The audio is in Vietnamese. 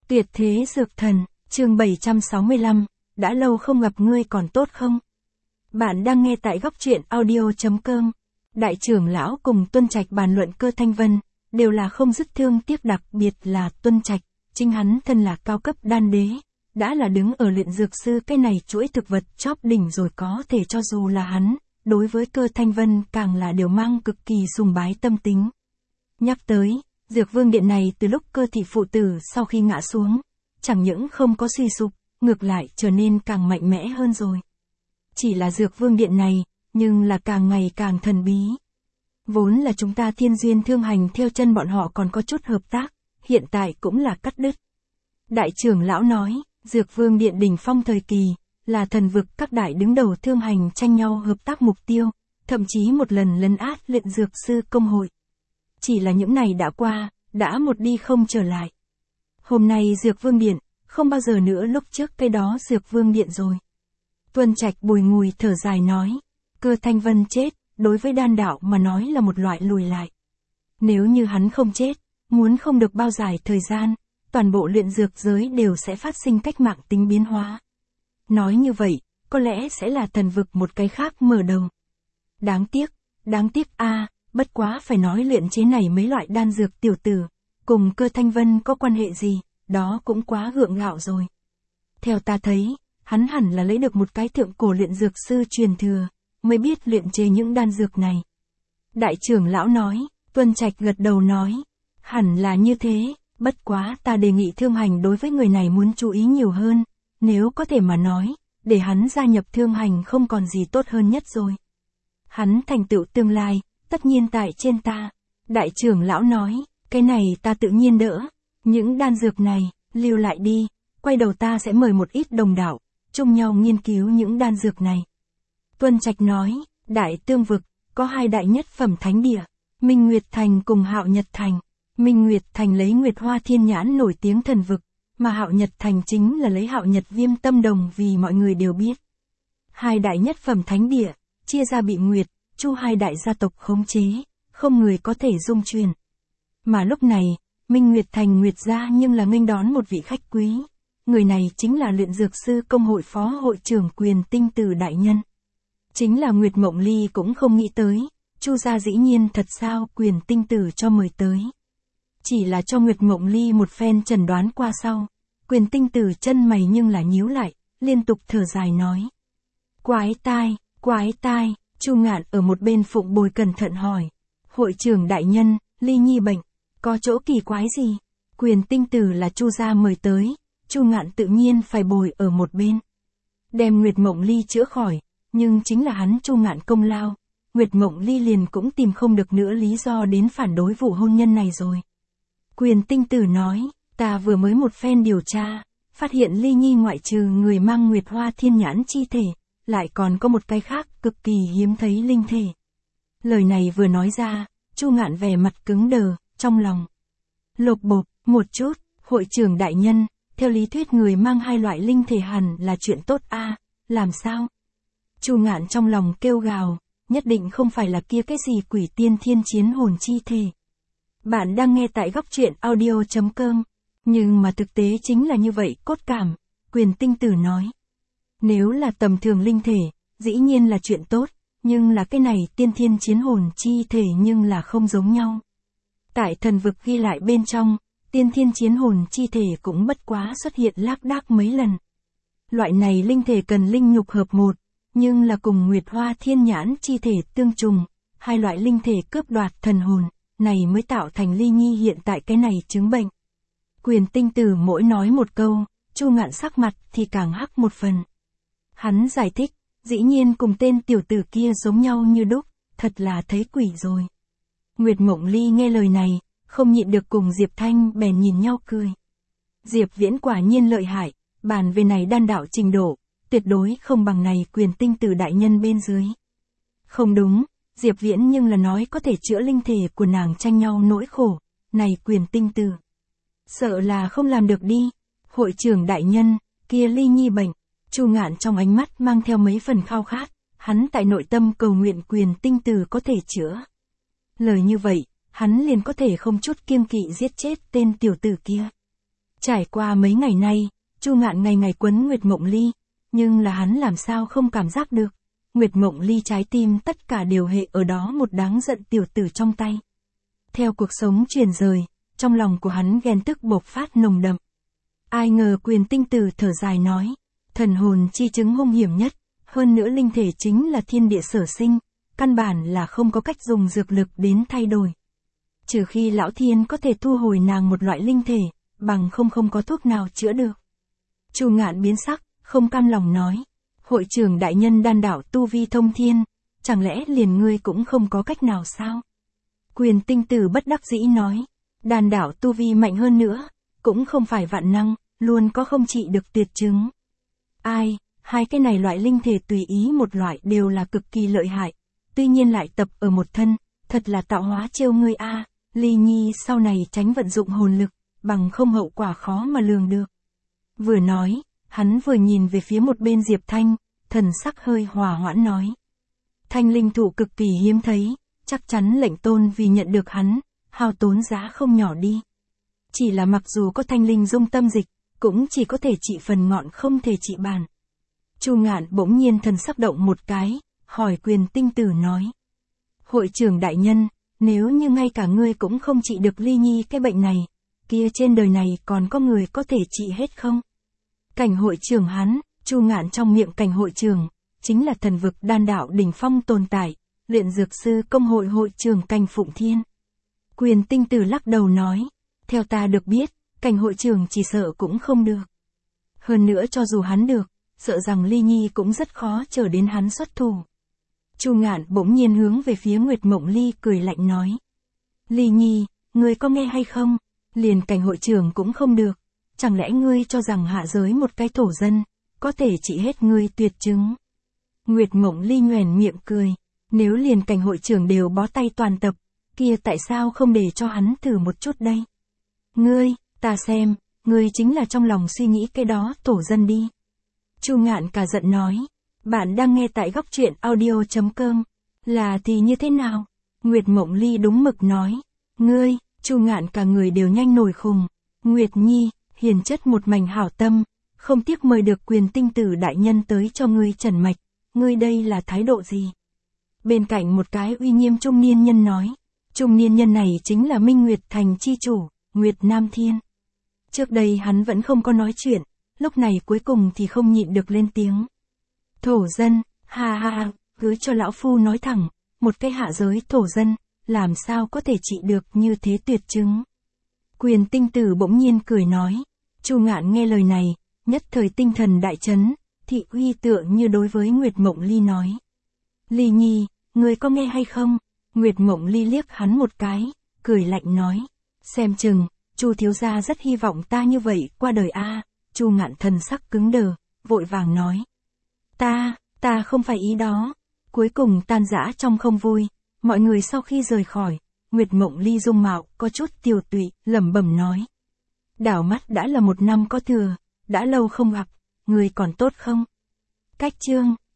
Tuyệt thế dược thần, chương 765, đã lâu không gặp ngươi còn tốt không? Bạn đang nghe tại góc truyện audio.com. Đại trưởng lão cùng Tuân Trạch bàn luận Cơ Thanh Vân, đều là không dứt thương tiếc, đặc biệt là Tuân Trạch, chính hắn thân là cao cấp đan đế, đã là đứng ở luyện dược sư cái này chuỗi thực vật chóp đỉnh rồi, có thể cho dù là hắn, đối với Cơ Thanh Vân càng là đều mang cực kỳ sùng bái tâm tính. Nhắc tới, Dược Vương Điện này từ lúc Cơ thị phụ tử sau khi ngã xuống, chẳng những không có suy sụp, ngược lại trở nên càng mạnh mẽ hơn rồi. Chỉ là Dược Vương Điện này, nhưng là càng ngày càng thần bí. Vốn là chúng ta Thiên Duyên Thương Hành theo chân bọn họ còn có chút hợp tác, hiện tại cũng là cắt đứt. Đại trưởng lão nói, Dược Vương Điện đỉnh phong thời kỳ, là thần vực các đại đứng đầu thương hành tranh nhau hợp tác mục tiêu, thậm chí một lần lấn át luyện dược sư công hội. Chỉ là những này đã qua, đã một đi không trở lại. Hôm nay Dược Vương Điện, không bao giờ nữa lúc trước cái đó Dược Vương Điện rồi. Tuân Trạch bùi ngùi thở dài nói, Cơ Thanh Vân chết, đối với đan đạo mà nói là một loại lùi lại. Nếu như hắn không chết, muốn không được bao dài thời gian, toàn bộ luyện dược giới đều sẽ phát sinh cách mạng tính biến hóa. Nói như vậy, có lẽ sẽ là thần vực một cái khác mở đầu. Đáng tiếc a, bất quá phải nói luyện chế này mấy loại đan dược tiểu tử, cùng Cơ Thanh Vân có quan hệ gì, đó cũng quá gượng gạo rồi. Theo ta thấy, hắn hẳn là lấy được một cái thượng cổ luyện dược sư truyền thừa, mới biết luyện chế những đan dược này. Đại trưởng lão nói, Tuân Trạch gật đầu nói, hẳn là như thế, bất quá ta đề nghị thương hành đối với người này muốn chú ý nhiều hơn, nếu có thể mà nói, để hắn gia nhập thương hành không còn gì tốt hơn nhất rồi. Hắn thành tựu tương lai, tất nhiên tại trên ta. Đại trưởng lão nói, cái này ta tự nhiên đỡ, những đan dược này, lưu lại đi, quay đầu ta sẽ mời một ít đồng đạo, chung nhau nghiên cứu những đan dược này. Tuân Trạch nói, Đại Tương Vực, có hai đại nhất phẩm thánh địa, Minh Nguyệt Thành cùng Hạo Nhật Thành. Minh Nguyệt Thành lấy Nguyệt Hoa Thiên Nhãn nổi tiếng thần vực, mà Hạo Nhật Thành chính là lấy Hạo Nhật Viêm Tâm Đồng vì mọi người đều biết. Hai đại nhất phẩm thánh địa, chia ra bị Nguyệt, Chu hai đại gia tộc khống chế, không người có thể dung truyền. Mà lúc này, Minh Nguyệt Thành Nguyệt gia nhưng là nghênh đón một vị khách quý. Người này chính là luyện dược sư công hội phó hội trưởng Quyền Tinh Tử đại nhân. Chính là Nguyệt Mộng Ly cũng không nghĩ tới, Chu gia dĩ nhiên thật sao Quyền Tinh Tử cho mời tới. Chỉ là cho Nguyệt Mộng Ly một phen chẩn đoán qua sau, Quyền Tinh Tử chân mày nhưng là nhíu lại, liên tục thở dài nói. Quái tai, Chu Ngạn ở một bên phụng bồi cẩn thận hỏi. Hội trưởng đại nhân, Ly Nhi bệnh, có chỗ kỳ quái gì? Quyền Tinh Tử là Chu gia mời tới, Chu Ngạn tự nhiên phải bồi ở một bên. Đem Nguyệt Mộng Ly chữa khỏi, nhưng chính là hắn Chu Ngạn công lao. Nguyệt Mộng Ly liền cũng tìm không được nữa lý do đến phản đối vụ hôn nhân này rồi. Quyền Tinh Tử nói, ta vừa mới một phen điều tra, phát hiện Ly Nhi ngoại trừ người mang Nguyệt Hoa Thiên Nhãn chi thể, lại còn có một cái khác cực kỳ hiếm thấy linh thể. Lời này vừa nói ra, Chu Ngạn vẻ mặt cứng đờ, trong lòng lột bột một chút, hội trưởng đại nhân, theo lý thuyết người mang hai loại linh thể hẳn là chuyện tốt a, làm sao? Chu Ngạn trong lòng kêu gào, nhất định không phải là kia cái gì quỷ tiên thiên chiến hồn chi thể. Bạn đang nghe tại góc truyện audio.com, nhưng mà thực tế chính là như vậy cốt cảm, Quyền Tinh Tử nói. Nếu là tầm thường linh thể, dĩ nhiên là chuyện tốt, nhưng là cái này tiên thiên chiến hồn chi thể nhưng là không giống nhau. Tại thần vực ghi lại bên trong, tiên thiên chiến hồn chi thể cũng bất quá xuất hiện lác đác mấy lần. Loại này linh thể cần linh nhục hợp một, nhưng là cùng Nguyệt Hoa Thiên Nhãn chi thể tương trùng, hai loại linh thể cướp đoạt thần hồn, này mới tạo thành Ly Nhi hiện tại cái này chứng bệnh. Quyền Tinh Tử mỗi nói một câu, Chu Ngạn sắc mặt thì càng hắc một phần. Hắn giải thích, dĩ nhiên cùng tên tiểu tử kia giống nhau như đúc, thật là thấy quỷ rồi. Nguyệt Mộng Ly nghe lời này, không nhịn được cùng Diệp Thanh bèn nhìn nhau cười. Diệp Viễn quả nhiên lợi hại, bàn về này đan đạo trình độ, tuyệt đối không bằng này Quyền Tinh Tử đại nhân bên dưới. Không đúng, Diệp Viễn nhưng là nói có thể chữa linh thể của nàng tranh nhau nỗi khổ, này Quyền Tinh Tử. Sợ là không làm được đi, hội trưởng đại nhân, kia Ly Nhi bệnh. Chu Ngạn trong ánh mắt mang theo mấy phần khao khát, hắn tại nội tâm cầu nguyện Quyền Tinh Tử có thể chữa. Lời như vậy, hắn liền có thể không chút kiêng kỵ giết chết tên tiểu tử kia. Trải qua mấy ngày nay, Chu Ngạn ngày ngày quấn Nguyệt Mộng Ly, nhưng là hắn làm sao không cảm giác được. Nguyệt Mộng Ly trái tim tất cả đều hệ ở đó một đáng giận tiểu tử trong tay. Theo cuộc sống chuyển rời, trong lòng của hắn ghen tức bộc phát nồng đậm. Ai ngờ Quyền Tinh Tử thở dài nói, thần hồn chi chứng hung hiểm nhất, hơn nữa linh thể chính là thiên địa sở sinh, căn bản là không có cách dùng dược lực đến thay đổi. Trừ khi lão thiên có thể thu hồi nàng một loại linh thể, bằng không có thuốc nào chữa được. Chu Ngạn biến sắc, không cam lòng nói, hội trưởng đại nhân đan đạo tu vi thông thiên, chẳng lẽ liền ngươi cũng không có cách nào sao? Quyền Tinh Tử bất đắc dĩ nói, đan đạo tu vi mạnh hơn nữa, cũng không phải vạn năng, luôn có không trị được tuyệt chứng. Ai, hai cái này loại linh thể tùy ý một loại đều là cực kỳ lợi hại, tuy nhiên lại tập ở một thân, thật là tạo hóa trêu ngươi a. Ly Nhi sau này tránh vận dụng hồn lực, bằng không hậu quả khó mà lường được. Vừa nói, hắn vừa nhìn về phía một bên Diệp Thanh, thần sắc hơi hòa hoãn nói. Thanh linh thụ cực kỳ hiếm thấy, chắc chắn lệnh tôn vì nhận được hắn, hao tốn giá không nhỏ đi. Chỉ là mặc dù có thanh linh dung tâm dịch, cũng chỉ có thể trị phần ngọn không thể trị bàn. Chu Ngạn bỗng nhiên thần sắc động một cái, hỏi Quyền Tinh Tử nói. Hội trưởng đại nhân, nếu như ngay cả ngươi cũng không trị được Ly Nhi cái bệnh này, kia trên đời này còn có người có thể trị hết không? Cảnh hội trưởng hắn, Chu Ngạn trong miệng cảnh hội trưởng, chính là thần vực đan đạo đỉnh phong tồn tại, luyện dược sư công hội hội trưởng Cảnh Phụng Thiên. Quyền Tinh Tử lắc đầu nói, theo ta được biết, cảnh hội trưởng chỉ sợ cũng không được. Hơn nữa cho dù hắn được, sợ rằng Ly Nhi cũng rất khó chờ đến hắn xuất thủ. Chu Ngạn bỗng nhiên hướng về phía Nguyệt Mộng Ly cười lạnh nói. Ly Nhi, ngươi có nghe hay không? Liền cảnh hội trưởng cũng không được. Chẳng lẽ ngươi cho rằng hạ giới một cái thổ dân, có thể trị hết ngươi tuyệt chứng? Nguyệt Mộng Ly nhoẻn miệng cười. Nếu liền cảnh hội trưởng đều bó tay toàn tập, kia tại sao không để cho hắn thử một chút đây? Ngươi, ta xem, ngươi chính là trong lòng suy nghĩ cái đó thổ dân đi. Chu Ngạn cả giận nói. Bạn đang nghe tại góc truyện audio.com. Là thì như thế nào? Nguyệt Mộng Ly đúng mực nói. Ngươi, Chu Ngạn cả người đều nhanh nổi khùng. Nguyệt Nhi, hiền chất một mảnh hảo tâm, không tiếc mời được Quyền Tinh Tử đại nhân tới cho ngươi trần mạch. Ngươi đây là thái độ gì? Bên cạnh một cái uy nghiêm trung niên nhân nói. Trung niên nhân này chính là Minh Nguyệt Thành chi chủ, Nguyệt Nam Thiên. Trước đây hắn vẫn không có nói chuyện, lúc này cuối cùng thì không nhịn được lên tiếng. Thổ dân, ha ha ha, cứ cho lão phu nói thẳng, một cái hạ giới thổ dân, làm sao có thể trị được như thế tuyệt chứng. Quyền Tinh Tử bỗng nhiên cười nói. Chu Ngạn nghe lời này, nhất thời tinh thần đại chấn, thị uy tựa như đối với Nguyệt Mộng Ly nói. Ly Nhi, ngươi có nghe hay không? Nguyệt Mộng Ly liếc hắn một cái, cười lạnh nói. Xem chừng, Chu thiếu gia rất hy vọng ta như vậy qua đời a. Chu Ngạn thần sắc cứng đờ, vội vàng nói. Ta không phải ý đó. Cuối cùng tan rã trong không vui, mọi người sau khi rời khỏi, Nguyệt Mộng Ly dung mạo có chút tiều tụy, lẩm bẩm nói. Đảo mắt đã là 1 năm có thừa, đã lâu không gặp, người còn tốt không? Cách chương